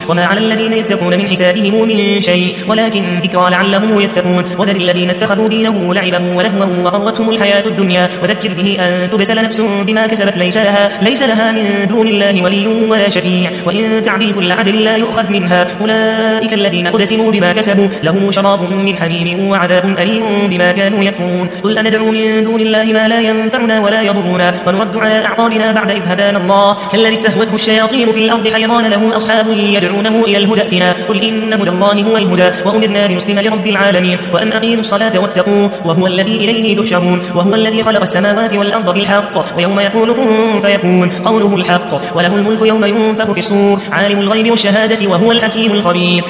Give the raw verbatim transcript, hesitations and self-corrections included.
وما على الذين يتقون من حسابهم من شيء ولكن ذكرى لعلهم يتقون وذر الذين اتخذوا دينه لعبا ولهوا وغرتهم الحياة الدنيا وذكر به أن تبسل نفس بما كسبت ليس لها, ليس لها من دون الله ولي ولا شفيع وإن تعدل كل عدل لا يؤخذ منها أولئك الذين أدسموا بما كسبوا لهم شراب من حميم وعذاب أليم بما كانوا يكفرون قل أندعو من دون الله ما لا ينفعنا ولا يضرنا ونرد على أعقابنا بعد إذ هدانا الله كالذي استهوته الشياطين في الأرض حيران له أصحاب يدعونه إلى الهدى ائتنا قل إن هدى الله هو الهدى وأمرنا لنسلم لرب العالمين وأن أقيموا الصلاة واتقوه وهو الذي إليه تحشرون وهو الذي خلق السماوات والأرض بالحق ويوم يقول كن فيكون قوله الحق وله الملك يوم ينفخ في الصور عالم الغيب والشهادة وهو الحكيم الخبير